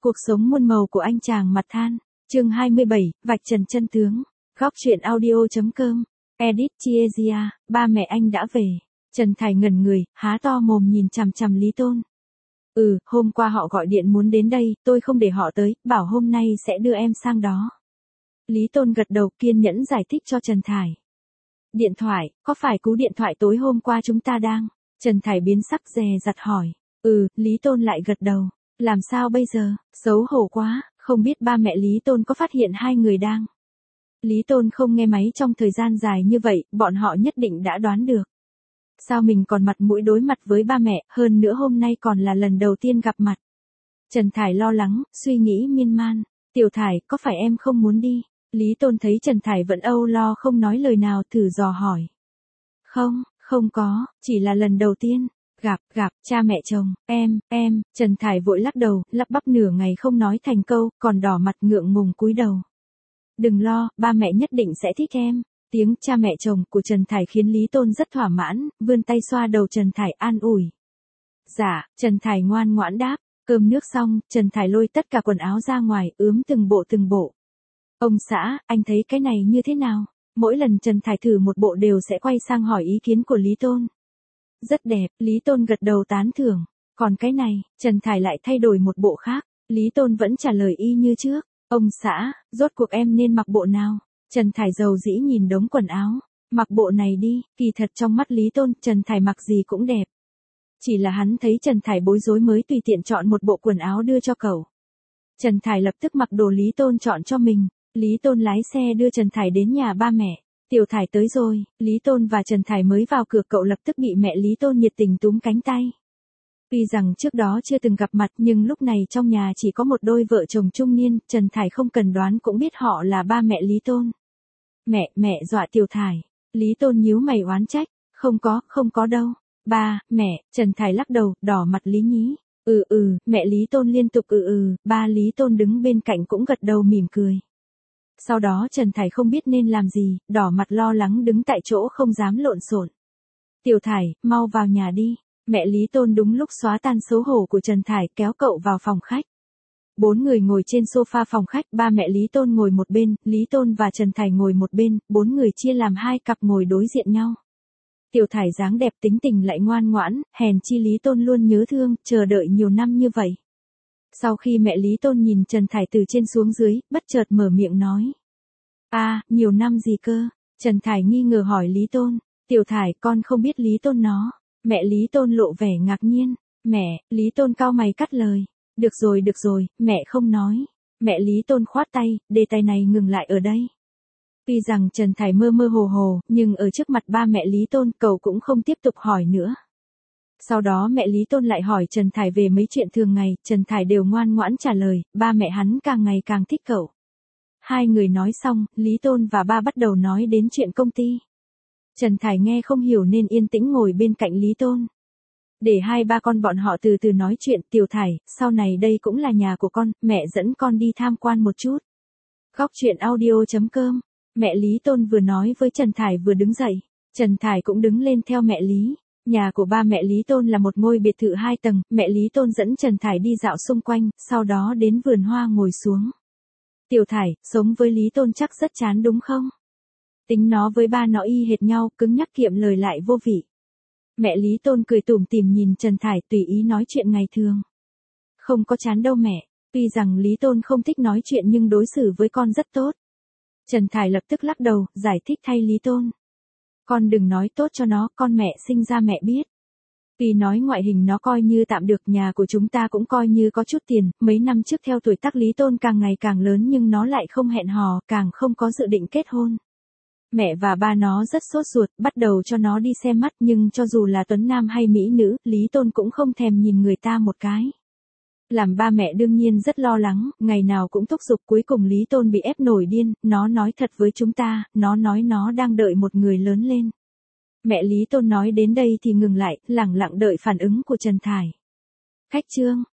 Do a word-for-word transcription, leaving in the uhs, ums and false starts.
Cuộc sống muôn màu của anh chàng mặt than. Chương hai mươi bảy, vạch trần chân tướng. Góc truyện audio chấm com. Edit Chiezia, ba mẹ anh đã về. Trần Thải ngẩn người, há to mồm nhìn chằm chằm Lý Tôn. Ừ, hôm qua họ gọi điện muốn đến đây, tôi không để họ tới, bảo hôm nay sẽ đưa em sang đó. Lý Tôn gật đầu kiên nhẫn giải thích cho Trần Thải. Điện thoại, có phải cú điện thoại tối hôm qua chúng ta đang? Trần Thải biến sắc dè dặt hỏi. Ừ, Lý Tôn lại gật đầu. Làm sao bây giờ, xấu hổ quá, không biết ba mẹ Lý Tôn có phát hiện hai người đang. Lý Tôn không nghe máy trong thời gian dài như vậy, bọn họ nhất định đã đoán được. Sao mình còn mặt mũi đối mặt với ba mẹ, hơn nữa hôm nay còn là lần đầu tiên gặp mặt. Trần Thải lo lắng, suy nghĩ miên man. Tiểu Thải, có phải em không muốn đi? Lý Tôn thấy Trần Thải vẫn âu lo không nói lời nào thử dò hỏi. Không, không có, chỉ là lần đầu tiên. Gặp, gặp, cha mẹ chồng, em, em, Trần Thải vội lắc đầu, lắp bắp nửa ngày không nói thành câu, còn đỏ mặt ngượng ngùng cúi đầu. Đừng lo, ba mẹ nhất định sẽ thích em. Tiếng cha mẹ chồng của Trần Thải khiến Lý Tôn rất thỏa mãn, vươn tay xoa đầu Trần Thải an ủi. Dạ, Trần Thải ngoan ngoãn đáp, cơm nước xong, Trần Thải lôi tất cả quần áo ra ngoài, ướm từng bộ từng bộ. Ông xã, anh thấy cái này như thế nào? Mỗi lần Trần Thải thử một bộ đều sẽ quay sang hỏi ý kiến của Lý Tôn. Rất đẹp, Lý Tôn gật đầu tán thưởng. Còn cái này, Trần Thải lại thay đổi một bộ khác. Lý Tôn vẫn trả lời y như trước. Ông xã, rốt cuộc em nên mặc bộ nào? Trần Thải dầu dĩ nhìn đống quần áo. Mặc bộ này đi, kỳ thật trong mắt Lý Tôn, Trần Thải mặc gì cũng đẹp. Chỉ là hắn thấy Trần Thải bối rối mới tùy tiện chọn một bộ quần áo đưa cho cậu. Trần Thải lập tức mặc đồ Lý Tôn chọn cho mình. Lý Tôn lái xe đưa Trần Thải đến nhà ba mẹ. Tiểu Thải tới rồi, Lý Tôn và Trần Thải mới vào cửa cậu lập tức bị mẹ Lý Tôn nhiệt tình túm cánh tay. Tuy rằng trước đó chưa từng gặp mặt nhưng lúc này trong nhà chỉ có một đôi vợ chồng trung niên, Trần Thải không cần đoán cũng biết họ là ba mẹ Lý Tôn. Mẹ, mẹ dọa Tiểu Thải. Lý Tôn nhíu mày oán trách. Không có, không có đâu. Ba, mẹ, Trần Thải lắc đầu, đỏ mặt lý nhí. Ừ ừ, mẹ Lý Tôn liên tục ừ ừ, ba Lý Tôn đứng bên cạnh cũng gật đầu mỉm cười. Sau đó Trần Thải không biết nên làm gì, đỏ mặt lo lắng đứng tại chỗ không dám lộn xộn. Tiểu Thải, mau vào nhà đi. Mẹ Lý Tôn đúng lúc xóa tan xấu hổ của Trần Thải kéo cậu vào phòng khách. Bốn người ngồi trên sofa phòng khách, ba mẹ Lý Tôn ngồi một bên, Lý Tôn và Trần Thải ngồi một bên, bốn người chia làm hai cặp ngồi đối diện nhau. Tiểu Thải dáng đẹp tính tình lại ngoan ngoãn, hèn chi Lý Tôn luôn nhớ thương, chờ đợi nhiều năm như vậy. Sau khi mẹ Lý Tôn nhìn Trần Thải từ trên xuống dưới, bất chợt mở miệng nói. À, nhiều năm gì cơ? Trần Thải nghi ngờ hỏi Lý Tôn. Tiểu Thải, con không biết Lý Tôn nó. Mẹ Lý Tôn lộ vẻ ngạc nhiên. Mẹ, Lý Tôn cau mày cắt lời. Được rồi được rồi, mẹ không nói. Mẹ Lý Tôn khoát tay, đề tài này ngừng lại ở đây. Tuy rằng Trần Thải mơ mơ hồ hồ, nhưng ở trước mặt ba mẹ Lý Tôn cậu cũng không tiếp tục hỏi nữa. Sau đó mẹ Lý Tôn lại hỏi Trần Thải về mấy chuyện thường ngày, Trần Thải đều ngoan ngoãn trả lời, ba mẹ hắn càng ngày càng thích cậu. Hai người nói xong, Lý Tôn và ba bắt đầu nói đến chuyện công ty. Trần Thải nghe không hiểu nên yên tĩnh ngồi bên cạnh Lý Tôn. Để hai ba con bọn họ từ từ nói chuyện. Tiểu Thải, sau này đây cũng là nhà của con, mẹ dẫn con đi tham quan một chút. Góc truyện audio chấm com. Mẹ Lý Tôn vừa nói với Trần Thải vừa đứng dậy. Trần Thải cũng đứng lên theo mẹ Lý. Nhà của ba mẹ Lý Tôn là một ngôi biệt thự hai tầng, mẹ Lý Tôn dẫn Trần Thải đi dạo xung quanh, sau đó đến vườn hoa ngồi xuống. Tiểu Thải, sống với Lý Tôn chắc rất chán đúng không? Tính nó với ba nó y hệt nhau, cứng nhắc kiệm lời lại vô vị. Mẹ Lý Tôn cười tủm tỉm nhìn Trần Thải tùy ý nói chuyện ngày thường. Không có chán đâu mẹ, tuy rằng Lý Tôn không thích nói chuyện nhưng đối xử với con rất tốt. Trần Thải lập tức lắc đầu, giải thích thay Lý Tôn. Con đừng nói tốt cho nó, con mẹ sinh ra mẹ biết. Tuy nói ngoại hình nó coi như tạm được, nhà của chúng ta cũng coi như có chút tiền, mấy năm trước theo tuổi tác Lý Tôn càng ngày càng lớn nhưng nó lại không hẹn hò, càng không có dự định kết hôn. Mẹ và ba nó rất sốt ruột, bắt đầu cho nó đi xem mắt nhưng cho dù là tuấn nam hay mỹ nữ, Lý Tôn cũng không thèm nhìn người ta một cái. Làm ba mẹ đương nhiên rất lo lắng, ngày nào cũng thúc giục, cuối cùng Lý Tôn bị ép nổi điên, nó nói thật với chúng ta, nó nói nó đang đợi một người lớn lên. Mẹ Lý Tôn nói đến đây thì ngừng lại, lẳng lặng đợi phản ứng của Trần Thải. Khách trương,